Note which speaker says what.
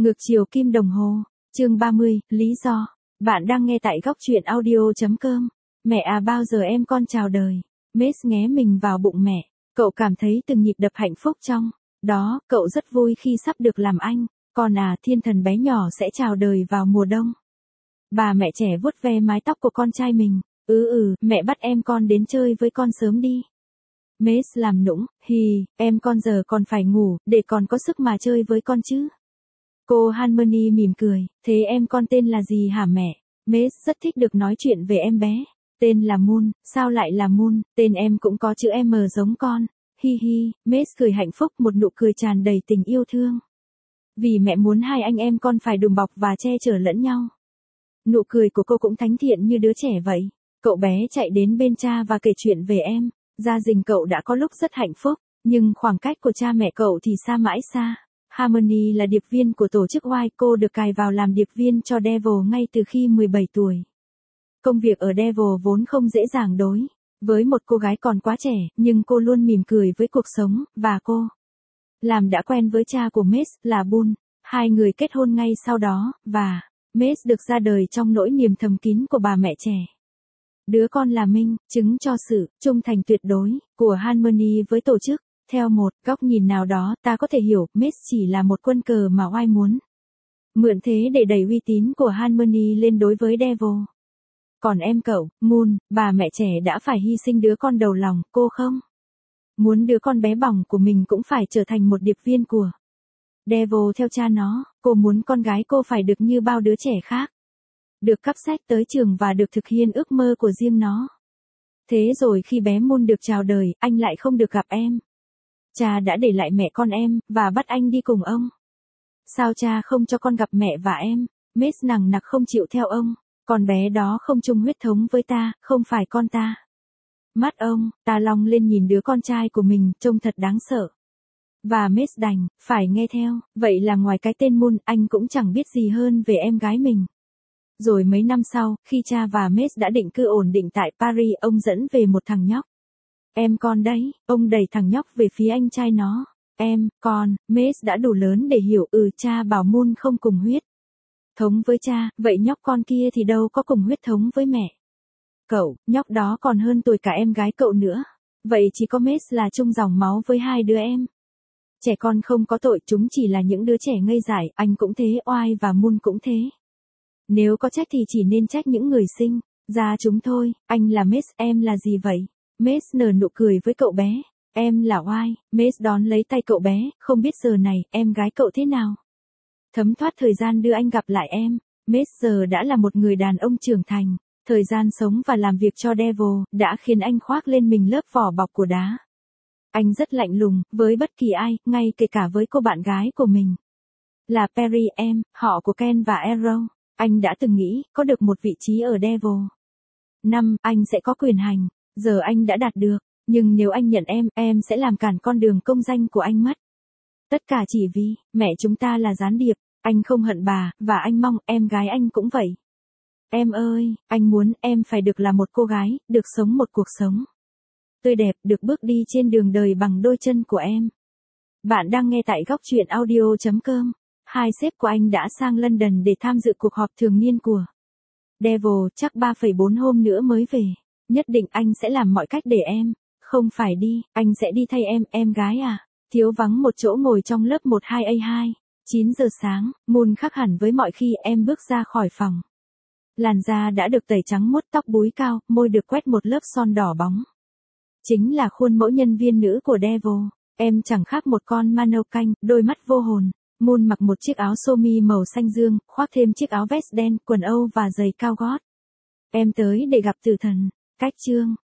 Speaker 1: Ngược chiều kim đồng hồ, chương 30, lý do. Bạn đang nghe tại góc truyện audio.com. Mẹ à, bao giờ em con chào đời. Mace nghé mình vào bụng mẹ. Cậu cảm thấy từng nhịp đập hạnh phúc trong đó. Cậu rất vui khi sắp được làm anh. Con à, thiên thần bé nhỏ sẽ chào đời vào mùa đông. Bà mẹ trẻ vuốt ve mái tóc của con trai mình. Mẹ bắt em con đến chơi với con sớm đi. Mace làm nũng, em con giờ còn phải ngủ, để còn có sức mà chơi với con chứ. Cô Harmony mỉm cười, thế em con tên là gì hả mẹ? Mace rất thích được nói chuyện về em bé. Tên là Moon, sao lại là Moon, tên em cũng có chữ M giống con. Mace cười hạnh phúc, một nụ cười tràn đầy tình yêu thương. Vì mẹ muốn hai anh em con phải đùm bọc và che chở lẫn nhau. Nụ cười của cô cũng thánh thiện như đứa trẻ vậy. Cậu bé chạy đến bên cha và kể chuyện về em. Gia đình cậu đã có lúc rất hạnh phúc, nhưng khoảng cách của cha mẹ cậu thì xa mãi xa. Harmony là điệp viên của tổ chức Y, cô được cài vào làm điệp viên cho Devil ngay từ khi 17 tuổi. Công việc ở Devil vốn không dễ dàng đối với một cô gái còn quá trẻ, nhưng cô luôn mỉm cười với cuộc sống, và cô làm đã quen với cha của Mace là Boone. Hai người kết hôn ngay sau đó, và Mace được ra đời trong nỗi niềm thầm kín của bà mẹ trẻ. Đứa con là minh chứng cho sự trung thành tuyệt đối của Harmony với tổ chức. Theo một góc nhìn nào đó, ta có thể hiểu Mace chỉ là một quân cờ mà Y muốn mượn thế để đẩy uy tín của Harmony lên đối với Devil. Còn em cậu, Moon, bà mẹ trẻ đã phải hy sinh đứa con đầu lòng, cô không muốn đứa con bé bỏng của mình cũng phải trở thành một điệp viên của Devil theo cha nó. Cô muốn con gái cô phải được như bao đứa trẻ khác, được cắp sách tới trường và được thực hiện ước mơ của riêng nó. Thế rồi khi bé Moon được chào đời, anh lại không được gặp em. Cha đã để lại mẹ con em, và bắt anh đi cùng ông. Sao cha không cho con gặp mẹ và em? Mace nằng nặc không chịu theo ông. Con bé đó không chung huyết thống với ta, không phải con ta. Mắt ông, ta long lên nhìn đứa con trai của mình, trông thật đáng sợ. Và Mace đành phải nghe theo. Vậy là ngoài cái tên Moon, anh cũng chẳng biết gì hơn về em gái mình. Rồi mấy năm sau, khi cha và Mace đã định cư ổn định tại Paris, ông dẫn về một thằng nhóc. Em con đấy, ông đẩy thằng nhóc về phía anh trai nó. Em, con, Mace đã đủ lớn để hiểu, cha bảo Moon không cùng huyết thống với cha, vậy nhóc con kia thì đâu có cùng huyết thống với mẹ. Cậu, nhóc đó còn hơn tuổi cả em gái cậu nữa. Vậy chỉ có Mace là chung dòng máu với hai đứa em. Trẻ con không có tội, chúng chỉ là những đứa trẻ ngây dại, anh cũng thế, Oai và Moon cũng thế. Nếu có trách thì chỉ nên trách những người sinh ra chúng thôi. Anh là Mace, em là gì vậy? Mace nở nụ cười với cậu bé. Em là Oai. Mace đón lấy tay cậu bé, không biết giờ này, em gái cậu thế nào? Thấm thoát thời gian đưa anh gặp lại em. Mace giờ đã là một người đàn ông trưởng thành. Thời gian sống và làm việc cho Devil đã khiến anh khoác lên mình lớp vỏ bọc của đá. Anh rất lạnh lùng với bất kỳ ai, ngay kể cả với cô bạn gái của mình. Là Perry, em, họ của Ken và Arrow. Anh đã từng nghĩ có được một vị trí ở Devil. Anh sẽ có quyền hành. Giờ anh đã đạt được. Nhưng nếu anh nhận em sẽ làm cản con đường công danh của anh mất. Tất cả chỉ vì mẹ chúng ta là gián điệp. Anh không hận bà, và anh mong em gái anh cũng vậy. Em ơi, anh muốn em phải được là một cô gái, được sống một cuộc sống tươi đẹp, được bước đi trên đường đời bằng đôi chân của em. Bạn đang nghe tại góc truyện audio.com. Hai sếp của anh đã sang London để tham dự cuộc họp thường niên của Devil, chắc 3,4 hôm nữa mới về. Nhất định anh sẽ làm mọi cách để em không phải đi, anh sẽ đi thay em gái à. Thiếu vắng một chỗ ngồi trong lớp 12A2. 9 giờ sáng, Moon khác hẳn với mọi khi em bước ra khỏi phòng. Làn da đã được tẩy trắng muốt, tóc búi cao, môi được quét một lớp son đỏ bóng. Chính là khuôn mẫu nhân viên nữ của Devil. Em chẳng khác một con mannequin, đôi mắt vô hồn. Moon mặc một chiếc áo sơ mi màu xanh dương, khoác thêm chiếc áo vest đen, quần âu và giày cao gót. Em tới để gặp tử thần. Cách chương